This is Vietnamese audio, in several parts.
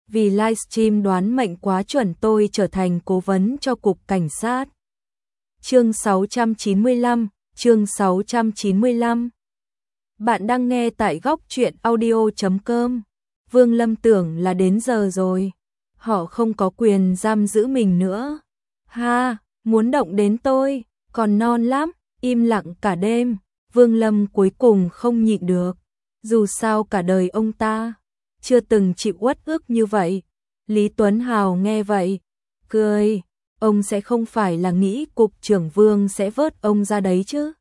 vì livestream đoán mệnh quá chuẩn tôi trở thành cố vấn cho cục cảnh sát. Chương 695, chương 695. Bạn đang nghe tại góc truyện audio.com. Vương Lâm tưởng là đến giờ rồi. Họ không có quyền giam giữ mình nữa. Ha, muốn động đến tôi, còn non lắm, im lặng cả đêm. Vương Lâm cuối cùng không nhịn được. Dù sao cả đời ông ta chưa từng chịu uất ức như vậy. Lý Tuấn Hào nghe vậy, cười. Ông sẽ không phải là nghĩ cục trưởng Vương sẽ vớt ông ra đấy chứ.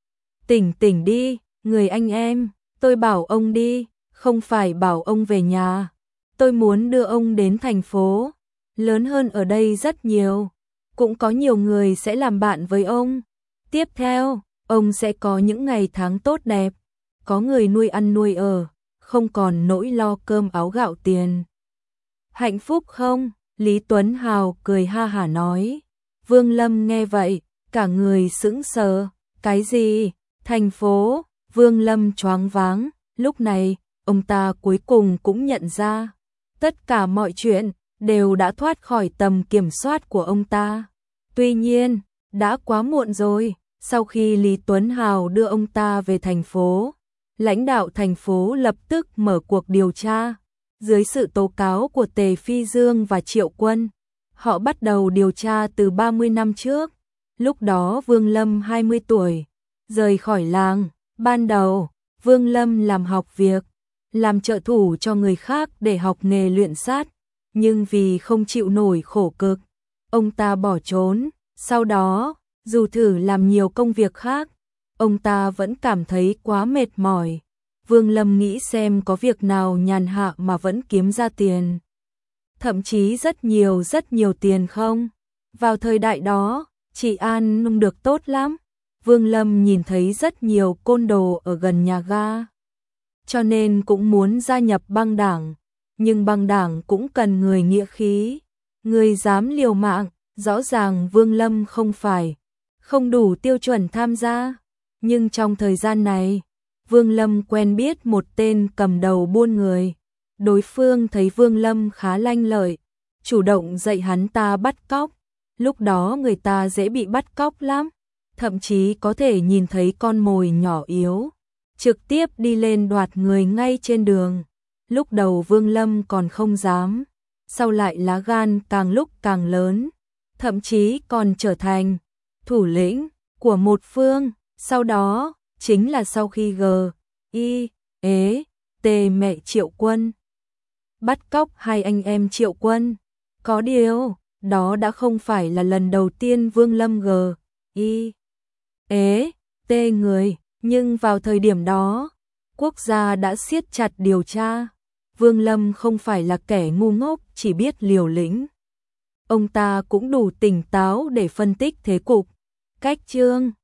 Tỉnh tỉnh đi, người anh em, tôi bảo ông đi, không phải bảo ông về nhà. Tôi muốn đưa ông đến thành phố, lớn hơn ở đây rất nhiều. Cũng có nhiều người sẽ làm bạn với ông. Tiếp theo, ông sẽ có những ngày tháng tốt đẹp. Có người nuôi ăn nuôi ở, không còn nỗi lo cơm áo gạo tiền. Hạnh phúc không? Lý Tuấn Hào cười ha hả nói. Vương Lâm nghe vậy, cả người sững sờ. Cái gì? Thành phố? Vương Lâm choáng váng. Lúc này, ông ta cuối cùng cũng nhận ra. Tất cả mọi chuyện đều đã thoát khỏi tầm kiểm soát của ông ta. Tuy nhiên, đã quá muộn rồi. Sau khi Lý Tuấn Hào đưa ông ta về thành phố, lãnh đạo thành phố lập tức mở cuộc điều tra. Dưới sự tố cáo của Tề Phi Dương và Triệu Quân, họ bắt đầu điều tra từ 30 năm trước. Lúc đó Vương Lâm 20 tuổi, rời khỏi làng. Ban đầu, Vương Lâm làm học việc, làm trợ thủ cho người khác để học nghề luyện sát. Nhưng vì không chịu nổi khổ cực, ông ta bỏ trốn. Sau đó, dù thử làm nhiều công việc khác, ông ta vẫn cảm thấy quá mệt mỏi. Vương Lâm nghĩ xem có việc nào nhàn hạ mà vẫn kiếm ra tiền. Thậm chí rất nhiều tiền không? Vào thời đại đó, trị an được tốt lắm. Vương Lâm nhìn thấy rất nhiều côn đồ ở gần nhà ga. Cho nên cũng muốn gia nhập băng đảng. Nhưng băng đảng cũng cần người nghĩa khí. Người dám liều mạng, rõ ràng Vương Lâm không đủ tiêu chuẩn tham gia. Nhưng trong thời gian này, Vương Lâm quen biết một tên cầm đầu buôn người. Đối phương thấy Vương Lâm khá lanh lợi, chủ động dạy hắn ta bắt cóc. Lúc đó người ta dễ bị bắt cóc lắm, thậm chí có thể nhìn thấy con mồi nhỏ yếu, trực tiếp đi lên đoạt người ngay trên đường. Lúc đầu Vương Lâm còn không dám, sau lại lá gan càng lúc càng lớn, thậm chí còn trở thành thủ lĩnh của một phương. Sau đó, chính là sau khi G.I.E.T mẹ Triệu Quân bắt cóc hai anh em Triệu Quân. Có điều, đó đã không phải là lần đầu tiên Vương Lâm G.I.E.T người, nhưng vào thời điểm đó, quốc gia đã siết chặt điều tra. Vương Lâm không phải là kẻ ngu ngốc chỉ biết liều lĩnh. Ông ta cũng đủ tỉnh táo để phân tích thế cục. Cách chương